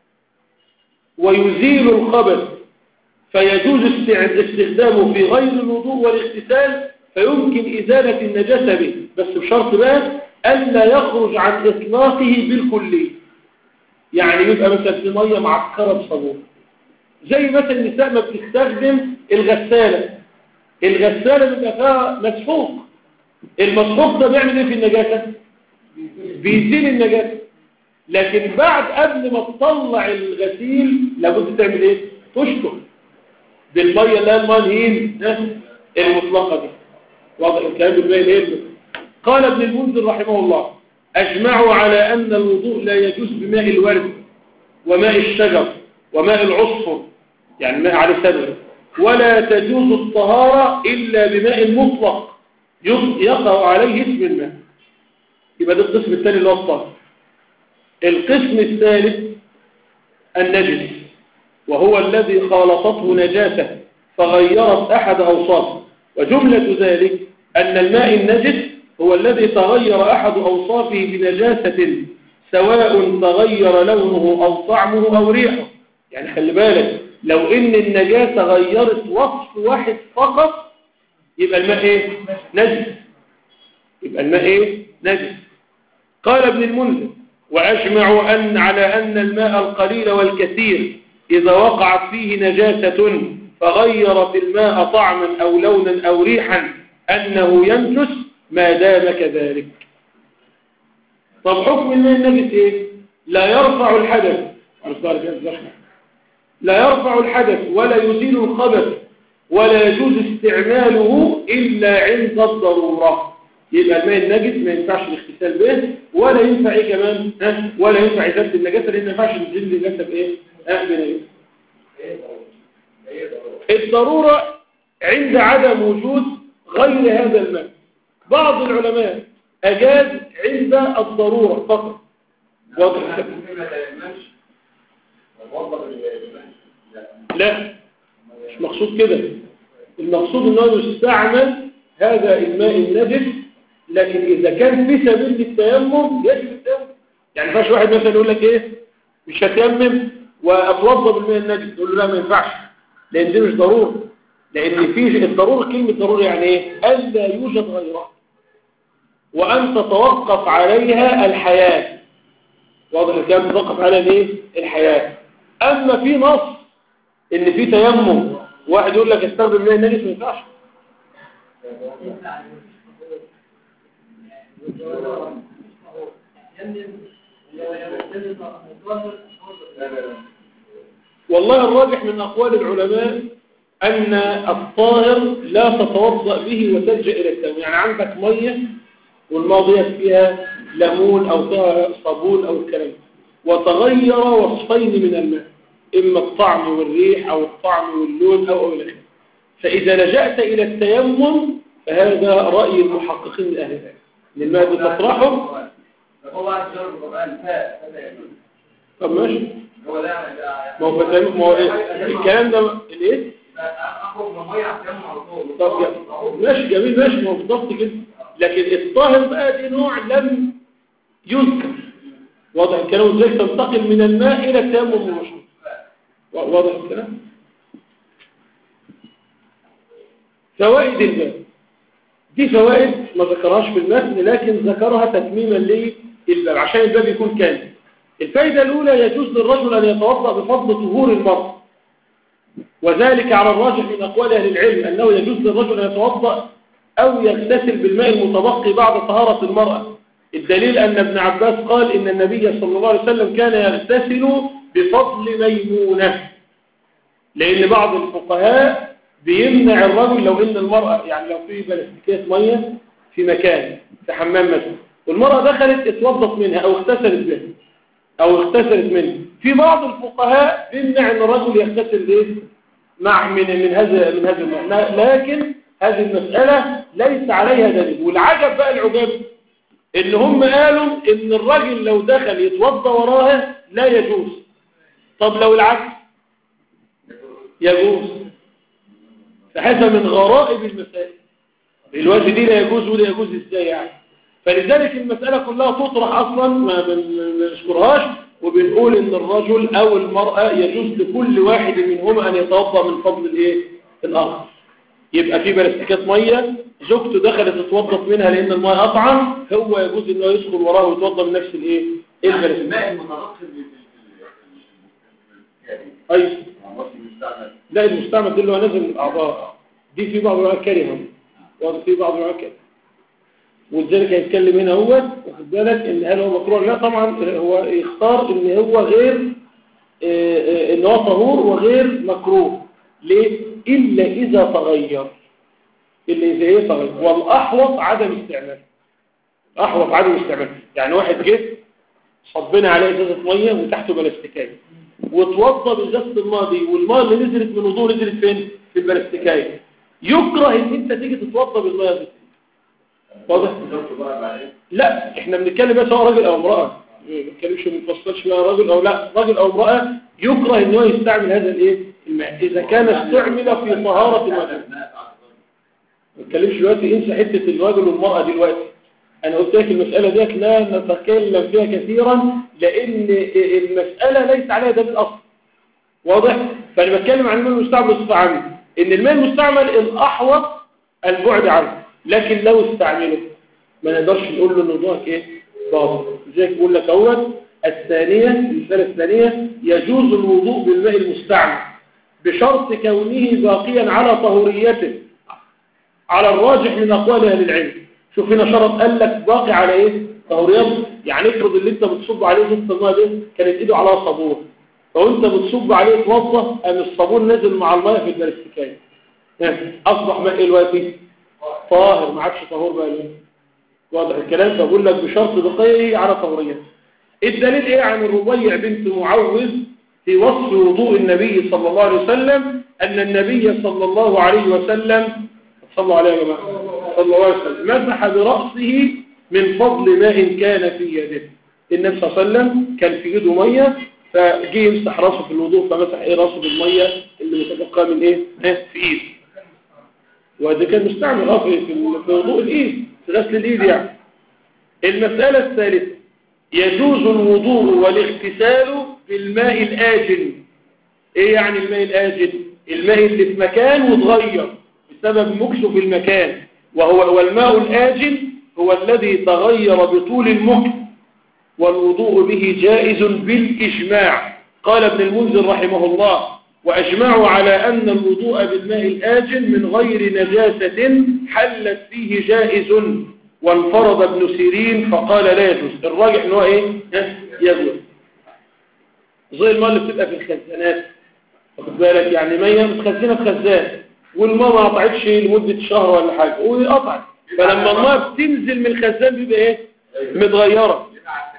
ويزيل الخبث فيجوز استخدامه في غير الوضوء والاغتسال، فيمكن إزالة النجاسة به، بس بشرط بقى ألا يخرج عن إطلاقه بالكلية. يعني يبقى مثلا في مية معكرة بصابون، زي مثلا النساء ما بتستخدم الغسالة. الغسالة بيبقى فيها مسحوق، المسحوق ده بيعمل ايه في النجاسة؟ بيزيل النجاسة. لكن بعد قبل ما تطلع الغسيل لابد تعمل ايه؟ تشطف بالميه اللي هي الميه الهين المطلقه دي. واضح الكلام بالباقي ايه؟ قال ابن المنذر رحمه الله: اجمعوا على ان الوضوء لا يجوز بماء الورد وماء الشجر وماء العصفر، يعني ماء على سبب، ولا تجوز الطهاره الا بماء مطلق يقع عليه اسم الماء. يبقى ده القسم الثاني اللي هو الطهر. القسم الثالث النجس، وهو الذي خالطته نجاسة فغيرت أحد أوصافه. وجملة ذلك أن الماء النجس هو الذي تغير أحد أوصافه بنجاسة، سواء تغير لونه أو طعمه أو ريحه. يعني خلي بالك، لو إن النجاسة غيرت وصف واحد فقط يبقى الماء إيه؟ نجس. يبقى الماء إيه؟ نجس. قال ابن المنذر: وأجمعوا أن على أن الماء القليل والكثير إذا وقعت فيه نجاسة فغيرت الماء طعما أو لونا أو ريحا أنه ينجس ما دام كذلك. طب حكم الماء النجس إيه؟ لا يرفع الحدث لا يرفع الحدث ولا يزيل الخبث ولا يجوز استعماله إلا عند الضرورة. يبقى الماء النجس ما ينفعش الاغتسال به، ولا ينفع ايه كمان ها ولا ينفع ازاله النجاسه، لان ما ينفعش نزيل النجاسه بايه؟ ها بنجاسه. الضروره عند عدم وجود غير هذا الماء. بعض العلماء اجاز عند الضروره فقط. واضح؟ لا، مش مقصود كده. المقصود انه يستعمل هذا الماء النجس، لكن إذا كان في سبيل التيمم يجب التيمم. يعني فاش واحد مثلا يقول لك إيه مش هتيمم وأتوضى بالماء النجس، تقول له لا ما ينفعش، لأن دي مش ضرورة. لأن في الضرورة، كلمة ضرورة يعني إيه؟ ألا يوجد غيرها وأن تتوقف عليها الحياة. واضح الكلام؟ تتوقف عليها إيه؟ الحياة. أما في نص إن في تيمم، واحد يقول لك استخدم الماء النجس، ما ينفعش. والله الراجح من أقوال العلماء أن الطاهر لا تتوضأ به وتلجأ إلى التيمم. يعني عندك مية والماضية فيها ليمون أو فيها صابون أو الكلام، وتغير وصفين من الماء، إما الطعم والريح أو الطعم واللون أو أو الآخر، فإذا لجأت إلى التيمم فهذا رأي المحققين من أهل العلم، ان الماء بتطرحه. طب ماشي، هو ده ما هو ما هو الكلام ده الايه؟ اخرج من الميه على التيمم على طول. طب ماشي جميل، ماشي، ما هو بالضبط كده. لكن الطاهر بقى دي نوع لم يذكر. واضح الكلام؟ ازاي تنتقل من الماء الى التيمم مباشرة؟ واضح الكلام؟ فوائد الماء دي فوائد ما ذكرهاش في المتن، لكن ذكرها تتميما للباب عشان الباب يكون كامل. الفائدة الأولى: يجوز للرجل أن يتوضأ بفضل طهور المرء، وذلك على الراجح من أقوال أهل العلم أنه يجوز للرجل أن يتوضأ أو يغتسل بالماء المتبقي بعد طهارة المرأة. الدليل أن ابن عباس قال إن النبي صلى الله عليه وسلم كان يغتسل بفضل ميمونة، لأن بعض الفقهاء بيمنع الرجل لو إن المرأة يعني لو في بلاستيكية مية في مكان في حمام مثلا والمرأة دخلت اتوضت منها أو اغتسلت منها أو اغتسلت منها، في بعض الفقهاء بيمنع أن الرجل يغتسل إيه مع من من هذا من هذا الماء، لكن هذه المسألة ليس عليها دليل. والعجب بقى العجاب إن هم قالوا إن الرجل لو دخل يتوضى وراها لا يجوز. طب لو العكس يجوز، فهذا من غرائب المسائل. الوقت دي لا يجوز ولا يجوز ازاي يعني؟ فلذلك المسألة كلها تطرح أصلا ما بنشكرهاش، وبنقول إن الرجل أو المرأة يجوز لكل واحد منهما أن يتوضأ من فضل الإيه؟ الآخر. يبقى في بلاستيكات مية زوجته دخلت تتوضأ منها لأن المية قطعا، هو يجوز إنه يدخل وراه ويتوضأ من نفس الإيه؟ البلاستيك. الماء المتنقل أيوه. لا المستعمل ده اللي هو نازل من الأعضاء دي في بعض العلماء كرههم وفي بعض العلماء كره، ولذلك هيتكلم هنا هو واخد بالك ان هل هو مكروه؟ لا طبعا هو يختار ان هو غير ان هو طهور وغير مكروه. ليه؟ الا اذا تغير، الا اذا ايه تغير، والاحوط عدم استعماله. احوط عدم استعماله، يعني واحد جه صبنا عليه ازازه ميه وتحته بلاستيكيه وتوضى بازازه الماء دي، والماء اللي نزلت من وضوء نزلت فين؟ في البلاستيكيه. يكره ان انت تيجي تتوضى بالماء دي. واضح؟ لا احنا بنتكلم بس هو راجل او امراه، ما بنتكلمش ما بنفصلش بقى راجل او لا، راجل او امراه يكره ان هو يستعمل هذا الايه الماء اذا كان استعمل في طهاره الوجه. ما بنتكلمش دلوقتي انسى حته الرجل والمراه دلوقتي. انا قلت لك المساله ديت لا نتكلم فيها كثيرا لان المساله ليس عليها دليل اصلا. واضح؟ فانا بتكلم عن الماء المستعمل بصفه عامه، ان الماء المستعمل الاحوط البعد عنه، لكن لو استعمله ما نقدرش نقول له ان ضوءك ايه باطل. زي بقول لك اول الثانيه المساله الثانيه يجوز الوضوء بالماء المستعمل بشرط كونه باقيا على طهوريته على الراجح من اقوال اهل العلم. شوف هنا شرط قال لك باقي على ايه طهوريته، يعني افرض اللي انت بتصب عليه زيت الماء دي كانت ايده على صابون فانت بتصب عليه توضى قام الصابون نزل مع الماء في البلاستيكيه اصبح ماء دلوقتي طاهر ما عادش طهور بقى ليه. واضح الكلام؟ فبقول لك بشرط بقيه على طهوريته. الدليل ايه عن الربيع بنت معوذ في وصف وضوء النبي صلى الله عليه وسلم ان النبي صلى الله عليه وسلم صلى عليه يا جماعه صلى الله عليه وسلم مسح براسه من فضل ماء كان في يده. النبي صلى الله عليه وسلم كان في يده ميه فجي يمسح راسه في الوضوء فمسح ايه راسه بالميه اللي متبقى من ايه في ايده، وده كان مستعمل اه في في وضوء الايد في غسل الايد يعني. المساله الثالثه يجوز الوضوء والاغتسال بالماء الآجن. ايه يعني الماء الآجن؟ الماء اللي في مكان وتغير بسبب مكثه في المكان، وهو والماء الآجن هو الذي تغير بطول المكث، والوضوء به جائز بالإجماع. قال ابن المنذر رحمه الله وأجمعوا على أن الوضوء بالماء الآجن من غير نجاسة حلت فيه جائز، وانفرد ابن سيرين فقال لا يجوز. الراجح انه ايه يجوز. زي الماء اللي بتبقى في الخزانات واخد بالك، يعني ميه متخزنه في خزان والماء ما قطعتش لمده شهر ولا حاجه وقطعت، فلما الماء بتنزل من الخزان بيبقى ايه متغيره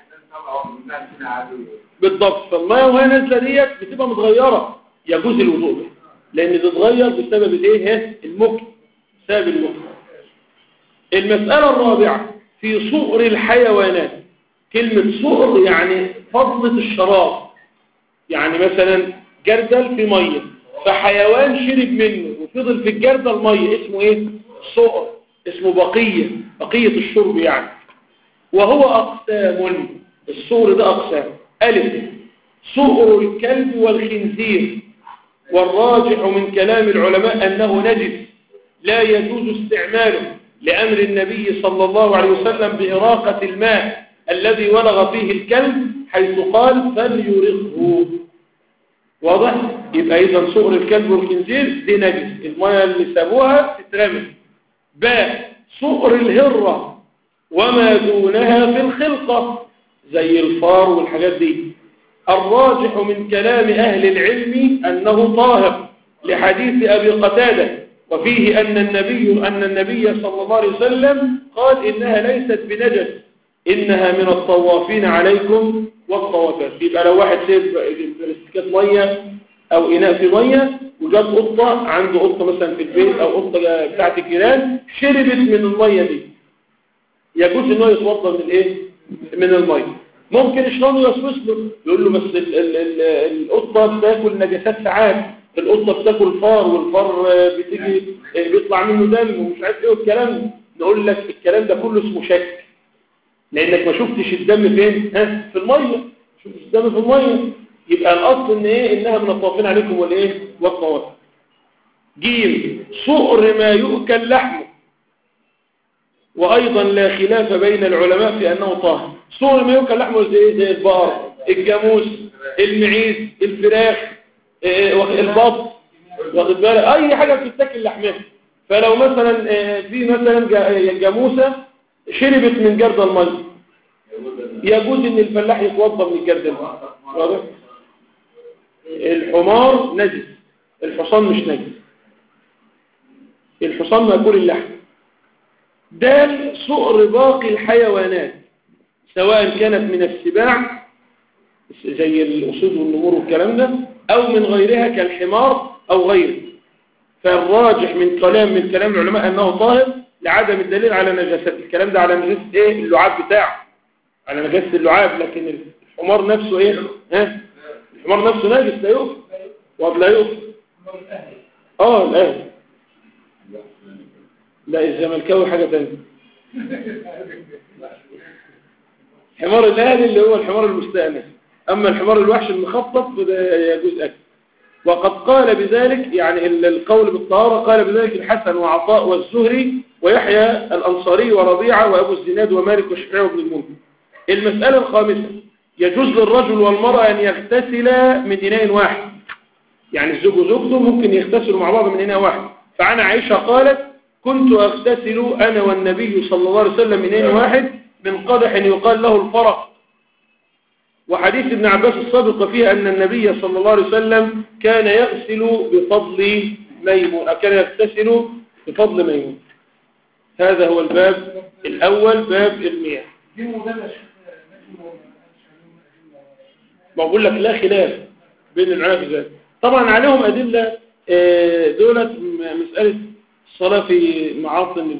بالضبط. فالماء وهي نازله ديت بتبقى متغيره يجوز الوضوء به لان بتتغير بسبب الايه المكث بسبب المكث. المسألة الرابعة في صقر الحيوانات. كلمة صقر يعني فضلة الشراب، يعني مثلا جردل في مية فحيوان شرب منه وفضل في الجردل مية اسمه ايه صقر، اسمه بقية بقية الشرب يعني. وهو أقسام، الصقر ده أقسام. ألف صقر الكلب والخنزير، والراجح من كلام العلماء أنه نجس لا يجوز استعماله لأمر النبي صلى الله عليه وسلم بإراقة الماء الذي ولغ فيه الكلب حيث قال فليرقه. واضح؟ يبقى إذا صقر الكلب والخنزير دي نجس، المياه اللي سابوها تترمي. باء صؤر الهرة وما دونها في الخلقة زي الفار والحاجات دي. الراجح من كلام أهل العلم أنه طاهر لحديث أبي قتادة، وفيه أن النبي أن النبي صلى الله عليه وسلم قال إنها ليست بنجس إنها من الطوافين عليكم والطوافات. يبقى لو واحد سيب برستكات مية أو إناء في مية وجات قطة عنده قطة مثلا في البيت أو قطة بتاعت الجيران شربت من المية دي، يجوز إنه يتوضأ من الإيه؟ من المية. ممكن الشيطان يوسوس له يقول له بس ال ال ال القطة بتاكل نجاسات ساعات، القطة بتاكل فار والفار بتيجي بيطلع منه دم ومش عارف ايه والكلام. نقول لك الكلام ده كله اسمه شك، لانك ما شفتش الدم فين؟ ها في الميه. شفتش الدم في الميه، يبقى الاصل ان ايه؟ انها من الطوافين عليكم والايه؟ والطواف. جيم صؤر ما يؤكل لحمه، وايضا لا خلاف بين العلماء في انه طاهر. صؤر ما يؤكل لحمه زي ايه؟ زي البقر، الجاموس، المعيز، الفراخ، إيه البط، واخد بالك؟ اي حاجه بتتاكل لحمها. فلو مثلا في مثلا جاموسه شربت من جرد الميه يجوز ان الفلاح يتوضا من الجرد الميه. واضح؟ الحمار نجس، الحصان مش نجس، الحصان مأكول اللحم. دال صؤر باقي الحيوانات سواء كانت من السباع زي الأسود والنمور والكلام ده أو من غيرها كالحمار أو غيره. فالراجح من كلام من كلام العلماء أنه طاهر لعدم الدليل على نجاسة. الكلام ده على نجاسة إيه؟ اللعاب بتاعه، على نجاسة اللعاب. لكن الحمار نفسه إيه؟ ها؟ الحمار نفسه نجس لا يؤكل ولا يؤكل. آه الأهل لا، الزملكاوي حاجة تانية. حمار الأهل اللي هو الحمار المستأنس، أما الحمار الوحش المخطط فده يجوز أكل. وقد قال بذلك يعني القول بالطهارة قال بذلك الحسن وعطاء والزهري ويحيى الأنصاري وربيعة وأبو الزناد ومالك والشافعي وابن المنذر. المسألة الخامسة يجوز للرجل والمرأة أن يغتسلا من إناء واحد، يعني الزوج وزوجته ممكن يغتسلوا مع بعض من إناء واحد. فعن عائشة قالت كنت أغتسل أنا والنبي صلى الله عليه وسلم من إناء واحد من قدح يقال له الفرق. وحديث ابن عباس السابق فيه أن النبي صلى الله عليه وسلم كان يغسل بفضل ميمون، كان يغتسل بفضل ميمون. هذا هو الباب الأول، باب المياه. بقول لك لا خلاف بين العلماء في ذلك. طبعا عليهم أدلة دولة مسألة الصلاة في معاصم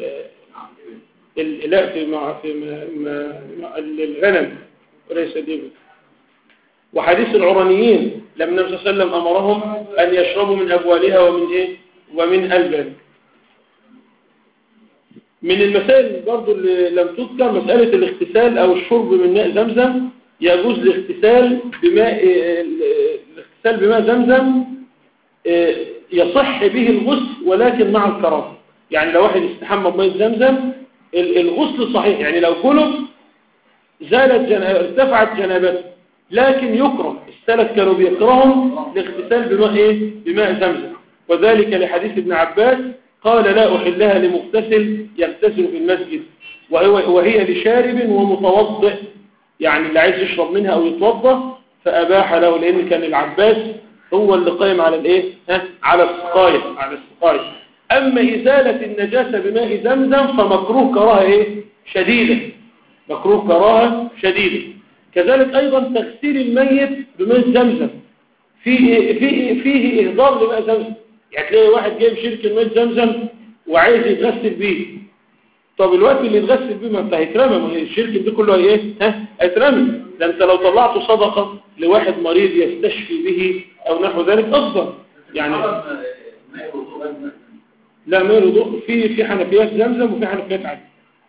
لا في مع في الغنم وليس ديبه. وحديث العرانيين لما النبي صلى الله عليه وسلم أمرهم أن يشربوا من أبوالها ومن إيه ومن ألبان. من المسائل برضو اللي لم تذكر مسألة الاغتسال أو الشرب من ماء زمزم. يجوز الاغتسال بماء الاغتسال بماء زمزم يصح به الغسل ولكن مع الكراهة. يعني لو واحد استحمى بماء زمزم الغسل صحيح، يعني لو كله زالت جن... ارتفعت جنابته، لكن يكره. السلف كانوا بيكرههم الاغتسال بماء ايه بماء زمزم، وذلك لحديث ابن عباس قال لا أحلها لمغتسل يغتسل في المسجد وهو وهي لشارب ومتوضئ، يعني اللي عايز يشرب منها او يتوضا فاباح له، لان كان العباس هو اللي قائم على الايه ها على السقايه على السقايه. اما ازاله النجاسه بماء زمزم فمكروه كراهه ايه شديده، مكروه كراهه شديده. كذلك ايضا تغسيل الميت بماء زمزم فيه فيه فيه اهدار لماء زمزم. يعني تلاقي واحد جايب شركه ماء زمزم وعايز يتغسل بيه، طب الوقت اللي يتغسل بيه ما انت هيترمى، ما هي الشركه دي كله ايه ها هيترمى. ده انت لو طلعته صدقه لواحد مريض يستشفي به او نحو ذلك افضل. يعني لا ماء الوضوء في في حنفيات زمزم وفي حنفيات عادي.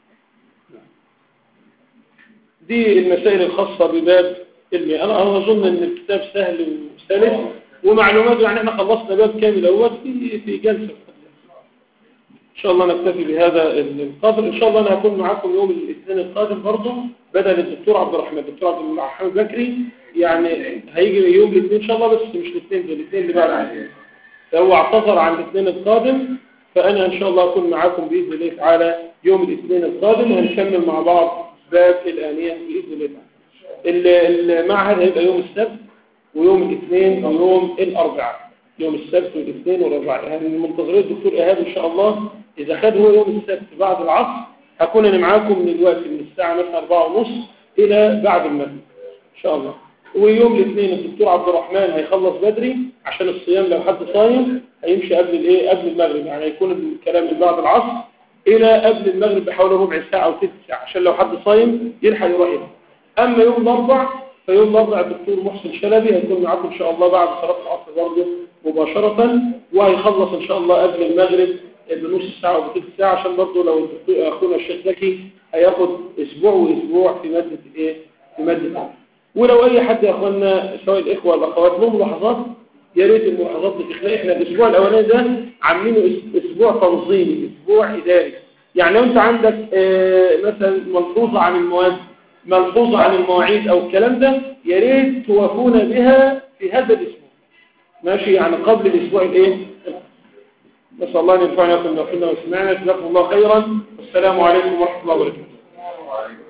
دي المسائل الخاصه بباب المياه. انا اظن ان الكتاب سهل وسلس ومعلومات، يعني احنا خلصنا باب كامل اول في في جلسه. إن شاء الله نكتفي بهذا القدر. إن شاء الله أنا هكون معكم يوم الاثنين القادم برضه بدل الدكتور عبد الرحمن. الدكتور عبد الرحمن بكري يعني هيجي يوم الاثنين إن شاء الله، بس مش الاثنين ده الاثنين اللي بعد عليه، فهو اعتذر عن الاثنين القادم فأنا إن شاء الله أكون معاكم بإذن الله تعالى يوم الاثنين القادم، وهنكمل مع بعض باب الآنية بإذن الله تعالى. المعهد هيبقى يوم السبت ويوم الاثنين ويوم الأربعاء، يوم السبت والاثنين والأربعاء. يعني منتظرين الدكتور إيهاب إن شاء الله إذا خد هو يوم السبت بعد العصر هكون أنا معاكم من الوقت من الساعة مثلا أربعة ونص إلى بعد المغرب إن شاء الله. ويوم الاثنين الدكتور عبد الرحمن هيخلص بدري عشان الصيام، لو حد صايم هيمشي قبل الايه قبل المغرب، يعني هيكون الكلام من بعد العصر الى قبل المغرب بحوالي ربع ساعه او ثلث ساعه عشان لو حد صايم يلحق يروح يبقى. اما يوم الاربع فيوم الاربع الدكتور محسن شلبي هيكون معاكم ان شاء الله بعد صلاه العصر برضه مباشره، وهيخلص ان شاء الله قبل المغرب بنص ساعه او بثلث ساعه عشان برضه لو الدكتور اخونا الشيخ زكي هياخد اسبوع واسبوع في ماده ايه في ماده. ولو اي حد يا اخوانا سواء الاخوه والاخوات لهم ملاحظات يا ريت الملاحظات بتخلق. احنا الاسبوع الاولاني ده عاملينه اسبوع تنظيمي، اسبوع اداري. يعني لو انت عندك اه مثلا ملحوظه عن المواد، ملحوظه عن المواعيد او الكلام ده، يا ريت توافونا بها في هذا الاسبوع ماشي، يعني قبل الاسبوع الايه. نسال الله ان ينفعنا بما قلنا وسمعنا. جزاكم الله خيرا، والسلام عليكم ورحمه الله وبركاته.